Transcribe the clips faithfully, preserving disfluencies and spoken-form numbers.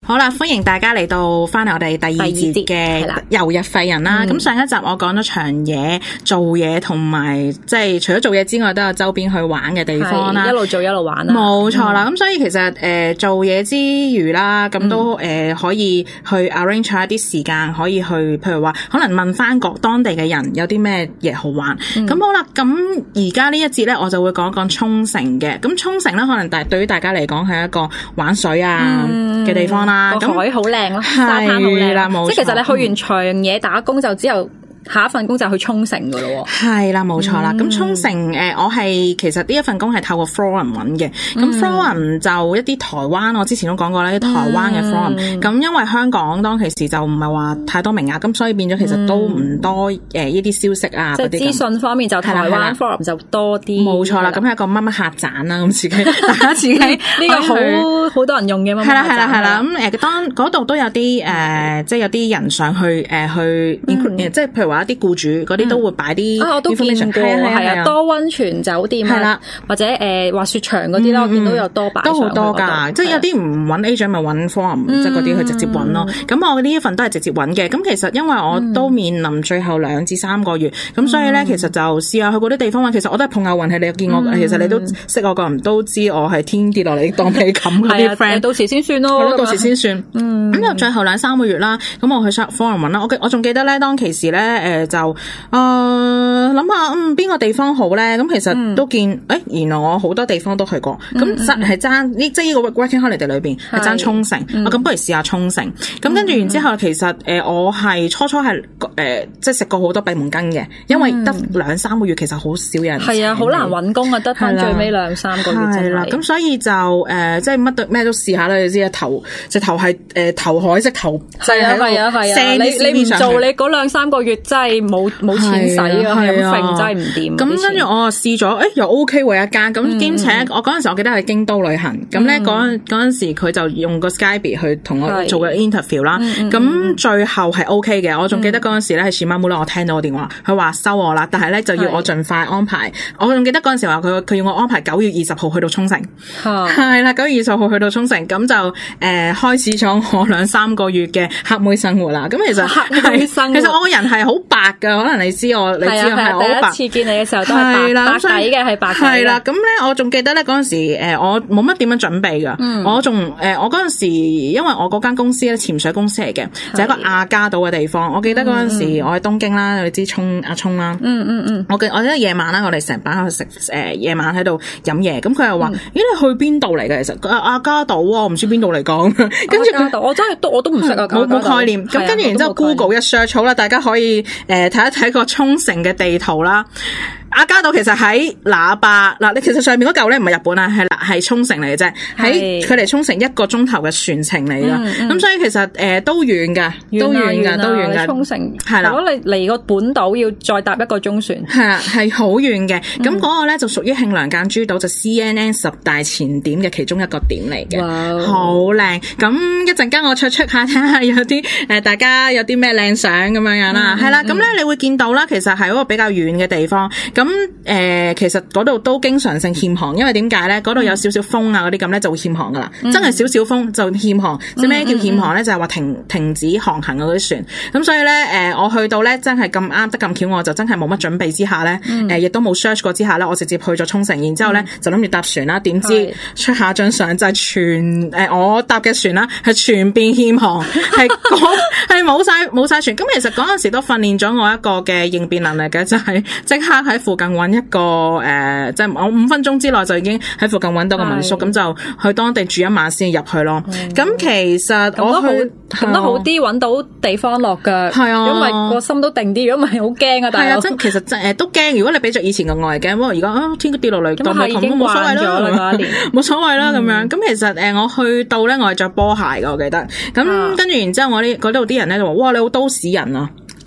好啦，歡迎大家嚟到翻嚟我哋第二節嘅遊日廢人啦。咁、嗯、上一集我講咗長嘢、做嘢同埋即係除咗做嘢之外，都有周邊去玩嘅地方啦。 一路做一路玩啦。 冇錯啦。咁、嗯、所以其實誒、呃、做嘢之餘啦，咁都誒、呃、可以去 arrange 一啲時間，可以去譬如話可能問翻各當地嘅人有啲咩嘢好玩。咁、嗯、好啦，咁而家呢一節咧，我就會講一講沖繩嘅。咁沖繩咧，可能大對於大家嚟講係一個玩水啊嘅地方啦。 個、嗯、海好靚咯，沙灘好靚啦，冇錯。即係其實你去完長嘢打工就之後。下一份工就去沖繩噶咯， 係啦，冇錯啦。咁、嗯、沖繩誒、呃，我係其實呢一份工係透過 forum 揾嘅。咁、嗯、forum 就一啲台灣，我之前都講過啦，啲台灣嘅 forum。咁、嗯、因為香港當其時就唔係話太多名額，咁所以變咗其實都唔多誒呢啲消息啊。 即係資訊方面就台灣 forum 就多啲。冇錯啦，咁係一個乜乜客棧啦，咁自己大家自己呢個好好多人用嘅乜乜客棧。係啦係啦係啦，咁誒當嗰度都有啲誒、呃，即係有啲人上去誒、呃、去 include、嗯、即係譬如話。啲僱主嗰啲都會擺啲、嗯，啊我都見過，係啊，多溫泉酒店係啦，或者誒、呃、滑雪場嗰啲啦，我見到有多擺，都好多㗎，即係有啲唔揾 agent 咪揾 forum，即係嗰啲去直接揾咯。咁、嗯、我呢一份都係直接揾嘅。咁其實因為我都面臨最後兩至三個月，咁、嗯、所以咧其實就試下去嗰啲地方揾。其實我都係碰下運氣，你見我、嗯，其實你都識我個人都知我係天跌落嚟當被冚嗰啲 friend， 到時先算咯，到時先算。嗯，咁就最後兩三個月啦，咁我去 forum 揾啦。我我仲記得咧，當其時咧。誒就誒諗下嗯邊個地方好咧？咁其實都見誒、欸、原來我好多地方都去過，咁實係爭呢即係呢個 working holiday 裏邊係爭沖繩，咁、嗯啊、不如試下沖繩。咁跟住然之後，其實誒、呃、我係初初係誒、呃、即係食過好多閉門羹嘅，因為得兩三個月其實好少人係啊，好難揾工啊，得翻最尾兩三個月係啦。咁所以就誒、呃、即係乜都咩都試下啦。你知啊，投直頭係誒投海即投，係啊係啊係啊，你你唔做你嗰兩三個月真係冇。冇冇錢使啊，係啊，真係唔掂。咁跟住我試咗，誒、欸、又 OK 喎一間。咁兼且我嗰陣時我記得係京都旅行，咁咧嗰嗰陣時佢就用個 Skype 去同我做個 interview 啦。咁、嗯、最後係 OK 嘅。我仲記得嗰陣時咧係 Shimamura，我聽到個電話，佢話收我啦，但係咧就要我盡快安排。我仲記得嗰陣時話佢佢要我安排九月二十號去到沖繩，係啦，九月二十號去到沖繩，咁就誒、呃、開始咗我兩三個月嘅黑妹生活啦。咁其實黑妹生活，其實我個人係好白㗎。可能你知我，你知我係好白。第一次見你嘅時候都係白白底嘅，係白底嘅。係啦，咁咧我仲記得咧嗰陣時，誒我冇乜點樣準備㗎、嗯。我仲誒我嗰陣時，因為我嗰間公司咧潛水公司嚟嘅，就係、一個亞加島嘅地方。我記得嗰陣時我喺東京啦，你知沖阿沖啦。嗯嗯嗯。我記我記得夜晚啦，我哋成班喺度食誒夜晚喺度飲嘢。咁佢又話：咦、嗯，你去邊度嚟嘅？其實亞加島啊，我唔知邊度嚟講。跟住佢，我真係都我都唔識啊，冇冇概念。咁跟住然之後 Google 一 search 好啦，大家可以誒睇一睇個沖繩嘅地圖啦。亞加島其實喺那霸嗱，你其實上面嗰嚿咧唔係日本啊，係啦係沖繩嚟嘅啫，喺佢離沖繩一個鐘頭嘅船程嚟噶，咁、嗯嗯、所以其實誒、呃、都遠噶，都遠噶，都遠噶。沖繩係啦，如果你嚟個本島要再搭一個中船，係啊係好遠嘅。咁、嗯、嗰個咧就屬於慶良間諸島，就 C N N 十大前點嘅其中一個點嚟嘅，好靚。咁一陣間我出出下睇下有啲誒、呃、大家有啲咩靚相咁樣樣啦，係、嗯、啦。咁、嗯、咧你會見到啦，其實係一個比較遠嘅地方。咁誒、呃，其實嗰度都經常性欠航，因為點解咧？嗰度有少少風啊，嗰啲咁咧就會欠航噶啦、嗯。真係少少風就欠航。即咩叫欠航咧？就係、是、話停停止航行嗰啲船。咁所以咧，誒、呃，我去到咧真係咁啱得咁巧，我就真係冇乜準備之下咧，誒、嗯，亦、呃、都冇 search 過之下咧，我直接去咗沖繩，然之後咧、嗯、就諗住搭船啦。點知出下張相就係全誒、呃、我搭嘅船啦，係全變欠航，係係冇晒冇晒船。咁其實嗰陣時都訓練咗我一個嘅應變能力嘅，就係、是、即刻喺附近揾一個誒、呃，即係我五分鐘之內就已經喺附近揾到個民宿，咁就去當地住一晚先入去咯。咁、嗯、其實我去咁都好啲，揾到地方落腳，係啊，因為個心都定啲。如果唔係好驚啊，但係啊，即係其實誒、呃、都驚。如果你比著以前嘅外驚，不過而家啊天跌落嚟，咁係已經慣咗啦，冇所謂啦咁樣。咁其實誒、呃、我去到咧，我係着波鞋㗎，我記得。咁跟住然之後我呢嗰度啲人咧就話：哇，你好都市人啊！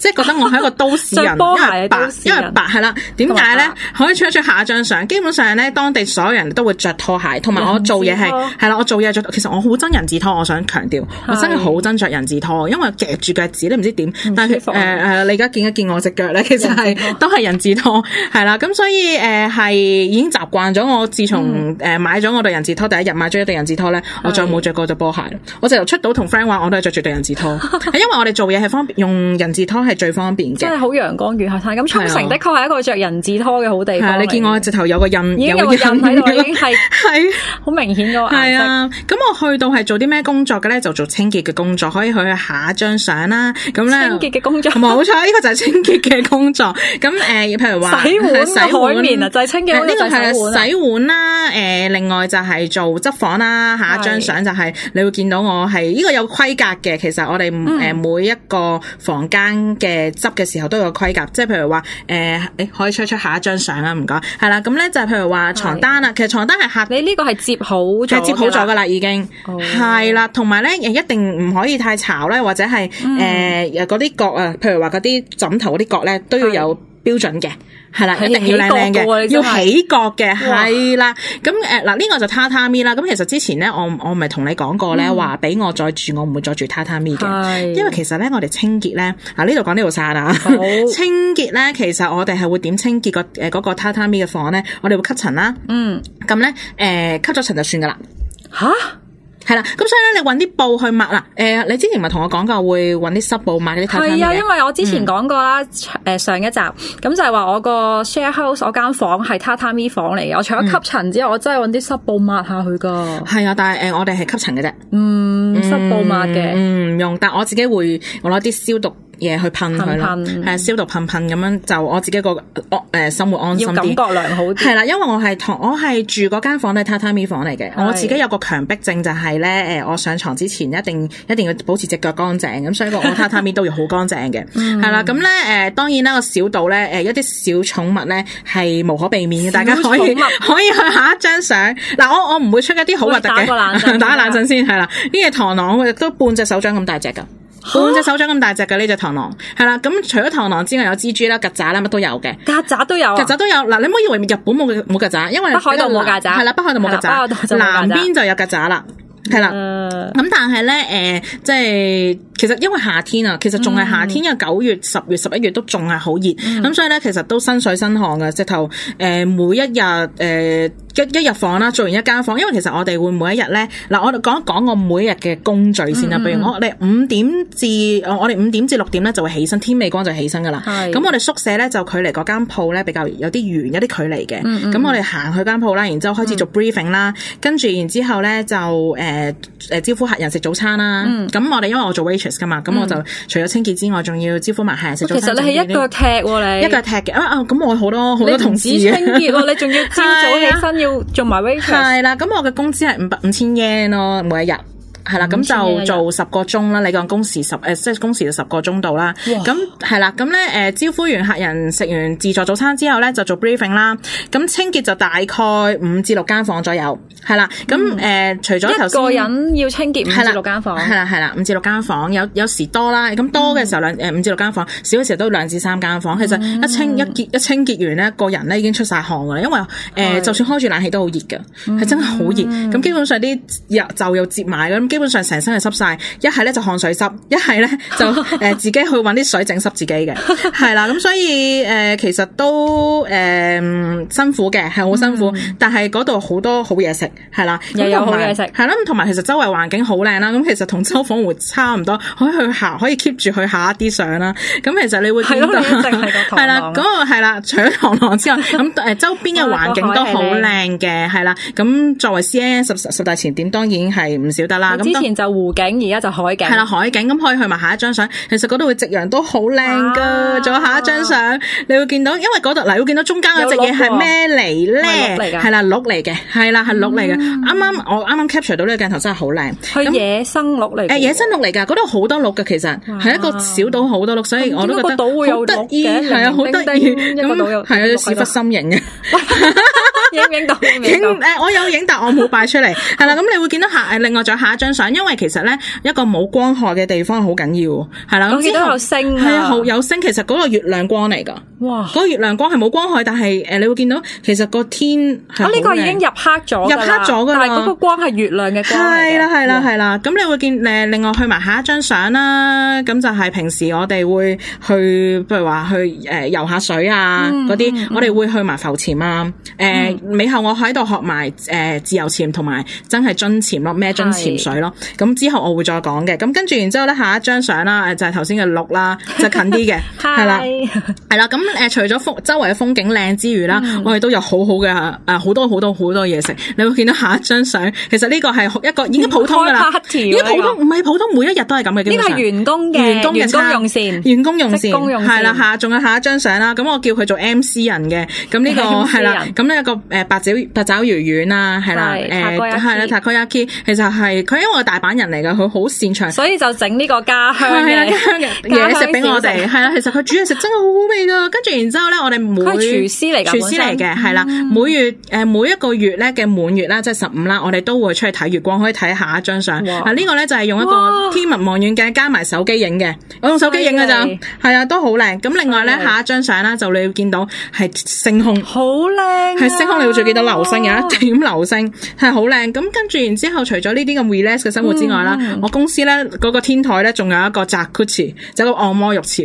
即係覺得我係一個都市人，因為白，因為白係啦。點解咧？可以出一出下一張相，基本上咧，當地所有人都會着拖鞋，同埋我做嘢係係啦，我做嘢着。其實我好憎人字拖，我想強調，我真係好憎着人字拖，因為夾住腳趾都唔知點。但係誒誒，你而家見一見我隻腳咧，其實係都係人字拖，係啦。咁所以誒係已經習慣咗。我自從誒買咗我對人字拖第一日買咗一對人字拖咧，我再冇着過對波鞋。我就由出到同 friend 話，我都係着住對人字拖，因為我哋做嘢係方便，用人字拖係最方便嘅。真係好陽光與海灘。咁沖繩的確係一個着人字拖嘅好地方。你見我直頭有個印，已經有個印喺度，已經係係好明顯個顏色。係啊，咁我去到係做啲咩工作嘅咧？就做清潔嘅工作，可以去下一張相啦。咁咧清潔嘅工作，冇錯，呢個就係清潔嘅工作。咁誒，譬如話洗碗、洗海綿啊，就係清潔。呢個係洗碗啦。誒，另外就係做執房啦。下一張相就係你會見到我係呢個有規格嘅。其實我哋誒每一個房間嘅執嘅時候都有規格，即係譬如話誒誒，可以出出下一張相啊，唔該。係啦，咁咧就係譬如話床單啦，其實床單係客，你呢個係接好咗，係接好咗噶啦，已經係啦。同埋咧，誒一定唔可以太潮咧，或者係誒嗰啲角啊，譬如話嗰啲枕頭嗰啲角咧，都要有標準嘅。係啦，一定要靚靚嘅，要起角嘅，係啦。咁誒嗱，呢個就榻榻米啦。咁其實之前咧，我我唔係同你講過咧，話俾我再住，我唔會再住榻榻米嘅。因為其實咧，我哋清潔咧，嗱呢度講呢度晒啦。清潔咧，其實我哋係會點清潔個誒嗰個榻榻米嘅房咧？我哋會吸塵啦。嗯。咁咧誒，吸咗塵就算噶啦。吓？係啦，咁所以咧，你搵啲布去抹啦。誒、呃，你之前咪同我講過會搵啲濕布抹嗰啲榻榻米嘅。係啊，因為我之前講過啦，誒、嗯、上一集咁就係話我個 share house 我間房係榻榻米房嚟嘅。我除咗吸塵之後，嗯、我真係搵啲濕布抹下佢噶。係啊，但係誒、呃、我哋係吸塵嘅啫。嗯，濕布抹嘅。嗯，唔用，但我自己會我攞啲消毒嘢去噴佢咯，係消毒噴噴咁樣，就我自己個誒生活安心啲，要感覺良好啲。係啦，因為我係同我係住嗰間房都係榻榻米房嚟嘅，我自己有個強迫症就係咧誒，我上床之前一定一定要保持隻腳乾淨，咁所以個我榻榻米都要好乾淨嘅。係啦，咁咧誒，當然啦個小度咧誒，一啲小寵物咧係無可避免嘅，大家可以可以去下一張相。嗱，我我唔會出一啲好核突嘅，打個冷震先係啦。呢隻螳螂亦都半隻手掌咁大隻噶。半隻手掌咁大隻嘅呢隻螳螂，係啦，咁除咗螳螂之外，有蜘蛛啦、曱甴啦，乜都有嘅。曱甴都有，曱甴都有。嗱，你唔好以為日本冇冇曱甴，因為北海道冇曱甴，係啦，北海道冇曱甴，南邊就有曱甴啦。係啦，咁但係咧，誒、呃，即係其實因為夏天啊，其實仲係夏天，嗯、因為九月、十月、十一月都仲係好熱，咁、嗯、所以咧，其實都身水身汗嘅。直頭誒，每一日誒、呃、一一日房啦，做完一間房，因為其實我哋會每一日咧，嗱，我哋講一講我每一日嘅工序先啦。譬、嗯、如我哋五點至我哋五點至六點咧就會起身，天未光就起身噶啦。咁我哋宿舍咧就距離嗰間鋪咧比較有啲遠，有啲距離嘅。咁、嗯嗯、我哋行去間鋪啦，然之後開始做 briefing 啦，跟住然之後咧就誒。呃誒誒，招呼客人食早餐啦。咁、嗯、我哋因為我做 waitress 噶嘛，咁、嗯、我就除咗清潔之外，仲要招呼埋客人食早餐。其實你係一腳踢喎，你一腳踢嘅啊啊！咁我好多好多同事嘅。清潔喎，你仲要朝早起身要做埋 waitress。係啦，咁我嘅工資係五百五千 yen 咯，每一日。係啦，咁就做十個鐘啦。你講工時十誒，即係工時就十個鐘度啦。咁係啦，咁咧誒，招呼完客人食完自助早餐之後咧，就做 briefing 啦。咁清潔就大概五至六間房左右。係啦，咁誒、嗯呃，除咗頭先一個人要清潔五至六間房，係啦係啦，五至六間房，有有時多啦。咁多嘅時候兩誒五至六間房，少嘅時候都兩至三間房。其實一清、嗯、一潔一清潔完咧，個人咧已經出晒汗噶啦。因為誒、呃，就算開住冷氣都好熱噶，係、嗯、真係好熱。咁、嗯、基本上啲又就又接埋咁。基本上成身係濕晒，一係咧就汗水濕，一係咧就誒、呃、自己去搵啲水整濕自己嘅，係啦。咁所以誒、呃、其實都誒、呃、辛苦嘅，係好辛苦。嗯、但係嗰度好多好嘢食，係啦，又有好嘢食，係啦。咁同埋其實周圍環境好靚啦。咁其實同周訪湖差唔多，可以去行，可以 keep 住去下一啲相啦。咁其實你會見到係啦，嗰、那個係啦，除咗螳螂之外，咁誒周邊嘅環境都好靚嘅，係啦。咁作為 C N N 十十大前點，當然係唔少得啦。咁之前就湖景，而家就海景。係啦，海景咁可以去埋下一張相。其實嗰度嘅夕陽都好靚噶。仲、啊、有下一張相，你會見到，因為嗰度嗱，會見到中間嗰隻嘢係咩嚟咧？係啦，鹿嚟嘅，係啦，係鹿嚟嘅。啱啱、嗯、我啱啱 capture 到呢個鏡頭真係好靚。係野生鹿嚟。誒，野生鹿嚟噶，嗰度好多鹿嘅，其實係一個小島，好多鹿，所以我都覺得好得意。係啊，好得意。咁係啊，屎忽心形嘅。 影唔影到？ 影誒，我有影，但我冇擺出嚟。係啦，咁你會見到下誒，另外再下一張相，因為其實咧一個冇光害嘅地方好緊要，係啦。 我見到有星啊， 係啊，好有星。其實嗰個月亮光嚟㗎。哇！嗰個月亮光係冇光害，但係誒，你會見到其實個天係好靚。 啊，呢個已經入黑咗，入黑咗㗎啦。 但係嗰個光係月亮嘅光嚟嘅。 係啦，係啦，係啦。咁你會見誒，另外去埋下一張相啦。咁就係平時我哋會去，譬如話去誒游下水啊嗰啲，我哋會去埋浮潛啊。誒，尾後我喺度學埋誒自由潛同埋真係樽潛咯，孭樽潛水咯。咁之後我會再講嘅。咁跟住然之後咧，下一張相啦，就係頭先嘅鹿啦，就近啲嘅，係啦，係啦。咁誒，除咗風周圍嘅風景靚之餘啦，我哋都有好好嘅誒好多好多好多嘢食。你會見到下一張相，其實呢個係一個已經普通噶啦，已經普通唔係普通，每一日都係咁嘅。 呢個係員工嘅員工嘅用膳， 員工用膳係啦。下仲有下一張相啦，咁我叫佢做 M C 人嘅。咁呢個係啦，咁呢一個誒八爪八爪魚丸啦，係啦，誒係啦 Takoyaki，其實係佢因為大阪人嚟㗎，佢好擅長， 所以就整呢個家鄉嘅家鄉嘅嘢食俾我哋。係啦，其實佢煮嘢食真係好好味㗎。跟住然之後咧，我哋每佢係廚師嚟㗎， 廚師嚟嘅係啦。每月誒每一個月咧嘅滿月啦，即係十五啦，我哋都會出去睇月光，可以睇下一張相。嗱呢個咧就係用一個天文望遠鏡加埋手機影嘅，我用手機影㗎咋，係啊，都好靚。咁另外咧下一張相啦，就你會見到係星空， 好靚， 係星空，你會最記得流星，有一點流星係好靚。咁跟住然之後，除咗呢啲咁 relax 嘅生活之外啦，我公司咧嗰個天台咧仲有一個 jacuzzi，就個按摩浴池，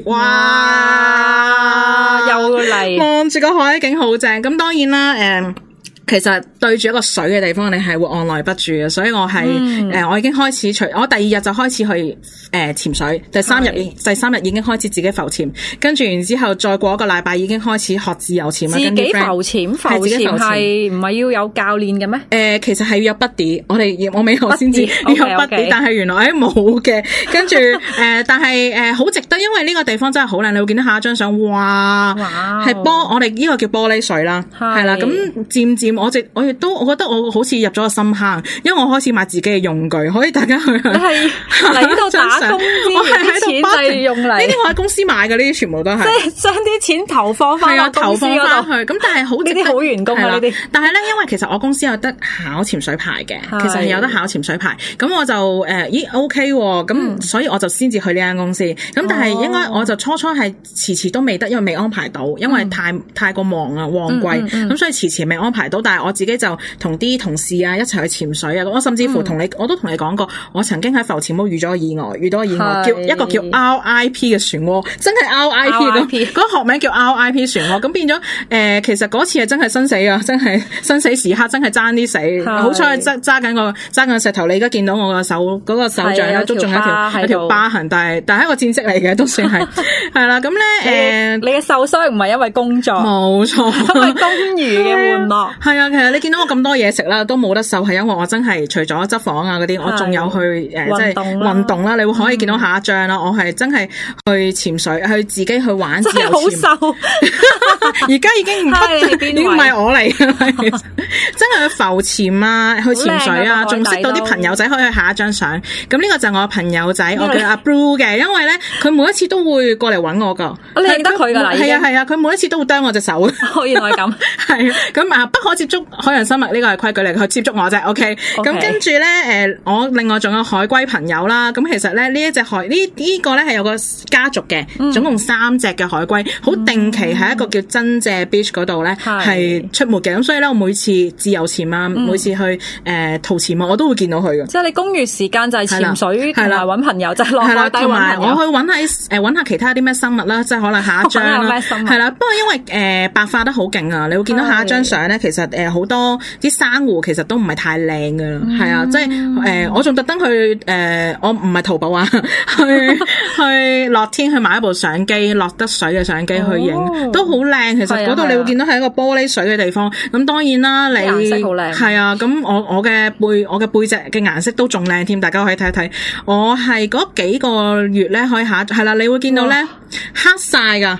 哇， 又嚟望住個海景好正。咁當然啦，誒。其實對住一個水嘅地方，你係會按捺不住嘅，所以我係誒、嗯呃，我已經開始除，我第二日就開始去誒潛、呃、水，第三日第三日已經開始自己浮潛，跟住然之後再過一個禮拜已經開始學自由潛啦。 自己浮潛，浮潛係唔係要有教練嘅咩？誒、 呃，其實係要有 buddy，我哋我未學先知要有 buddy， okay, okay. 但係原來誒冇嘅。跟住誒、呃，但係誒好值得，因為呢個地方真係好靚。你會見到下一張相，哇，係玻，我哋呢個叫玻璃水啦，係啦，咁漸漸。我直我亦都，我覺得我好似入咗個深坑，因為我開始買自己嘅用具，可以大家去。你係嚟呢度打工，我係喺度錢就用嚟。呢啲我喺公司買嘅，呢啲全部都係。即係將啲錢投放翻落公司嗰度。投放翻去，咁但係好呢啲好員工啊呢啲。但係咧，因為其實我公司有得考潛水牌嘅，其實係有得考潛水牌。咁我就誒，咦 OK 喎，咁所以我就先至去呢間公司。咁但係應該我就初初係遲遲都未得，因為未安排到，因為太太過忙啊，旺季，咁所以遲遲未安排到。但係我自己就同啲同事啊一齊去潛水啊，我甚至乎同你，嗯、我都同你講過，我曾經喺浮潛屋遇咗個意外，遇到個意外，叫一個叫 R I P 嘅漩渦，真係 R I P 嗰嗰學名叫 R I P 漩渦，咁變咗誒、呃，其實嗰次係真係生死啊，真係生死時刻，真係爭啲死，好彩揸揸緊個揸緊石頭，你而家見到我個手嗰、嗰個手掌咧，都仲有一條一條疤痕，但係但係一個戰績嚟嘅，都算係係啦，咁咧誒，你嘅受傷唔係因為工作，冇錯，因為公餘嘅玩樂。係啊，其實你見到我咁多嘢食啦，都冇得瘦，係因為我真係除咗執房啊嗰啲，我仲有去誒，即係運動啦。你會可以見到下一張啦，我係真係去潛水，去自己去玩自由潛。好瘦，而家已經唔不，已經唔係我嚟嘅，真係去浮潛啊，去潛水啊，仲識到啲朋友仔，可以去下一張相。咁呢個就係我朋友仔，我叫阿 Blue 嘅，因為咧佢每一次都會過嚟揾我噶。你認得佢噶啦？係啊係啊，佢每一次都會啄我隻手。哦，原來咁。係啊，咁啊不可接觸海洋生物呢個係規矩嚟，佢接觸我啫。OK，咁跟住咧誒，我另外仲有海龜朋友啦。咁其實咧呢一隻海呢呢個咧係有個家族嘅，總共三隻嘅海龜，好定期喺一個叫真謝 beach 嗰度咧係出沒嘅。咁所以咧我每次自由潛啊，每次去誒陶潛啊，我都會見到佢嘅。即係你公餘時間就係潛水同埋揾朋友，就係落海底揾朋友。我去揾下誒揾下其他啲咩生物啦，即係可能下一張啦，係啦。不過因為誒白化得好勁啊，你會見到下一張相咧，其實誒好多啲珊瑚其實都唔係太靚噶啦，係啊，即係誒我仲特登去誒我唔係淘寶啊，去去樂天去買一部相機，落得水嘅相機去影，都好靚。其實嗰度你會見到係一個玻璃水嘅地方。咁當然啦，你顏色好靚，係啊。咁我我嘅背我嘅背脊嘅顏色都仲靚添，大家可以睇一睇。我係嗰幾個月咧可以下係啦，你會見到咧黑晒噶。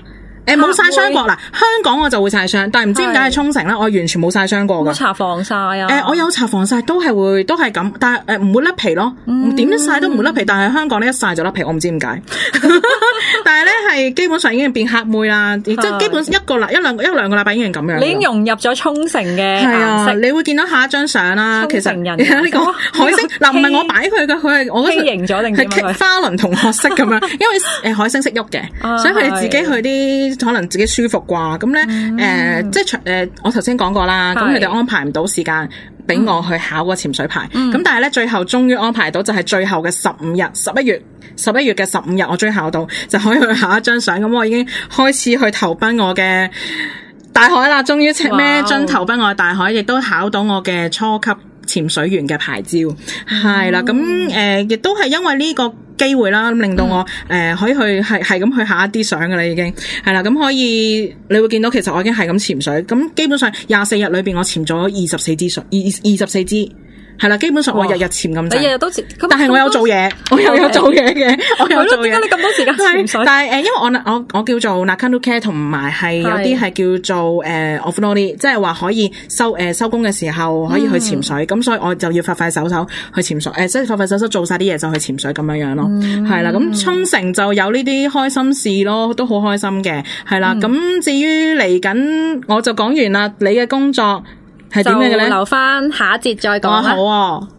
誒冇曬傷過嗱，香港我就會曬傷，但係唔知點解喺沖繩咧，我完全冇曬傷過㗎。 冇搽防曬啊？ 誒我有搽防曬，都係會都係咁，但係誒唔會甩皮咯，點樣曬都唔會甩皮，但係香港呢一曬就甩皮，我唔知點解。但係咧係基本上已經變黑妹啦，即係基本一個禮一兩一兩個禮拜已經咁樣。 你已經融入咗沖繩嘅係啊，你會見到下一張相啦。其實人呢個海星嗱唔係我擺佢嘅，佢係我畸形咗定點啊？ 係花輪同學式咁樣，因為誒海星識喐嘅，所以佢哋自己去啲可能自己舒服啩。咁咧誒，即係誒我頭先講過啦，咁佢哋安排唔到時間俾我去考個潛水牌，咁、嗯、但係咧最後終於安排到，就係最後嘅十五日，十一月十一月嘅十五日，我終於考到，就可以去下一張相。咁我已經開始去投奔我嘅大海啦，終於孭樽投奔我嘅大海，亦都考到我嘅初級潛水員嘅牌照，係啦、嗯，咁誒亦都係因為呢個機會啦，咁令到我誒、嗯呃、可以去係係咁去下一啲相㗎啦，已經係啦，咁可以你會見到其實我已經係咁潛水，咁基本上廿四日裏邊我潛咗二十四支水，二二十四支。係啦，基本上我日日潛咁滯， 你日日都潛， 但係我有做嘢，我又有做嘢嘅，我有做嘢。 點解你咁多時間潛水？ 但係誒，因為我我我叫做 Nakanu Care 同埋係有啲係叫做誒 Offroading，即係話可以收誒收工嘅時候可以去潛水，咁、嗯、所以我就要快快手手去潛水，誒即係快快手手做晒啲嘢就去潛水咁樣樣咯。係啦、嗯，咁沖繩就有呢啲開心事咯，都好開心嘅。係啦，咁、嗯、至於嚟緊我就講完啦，你嘅工作係點樣嘅咧？ 就留翻下一節再講啦。 好啊。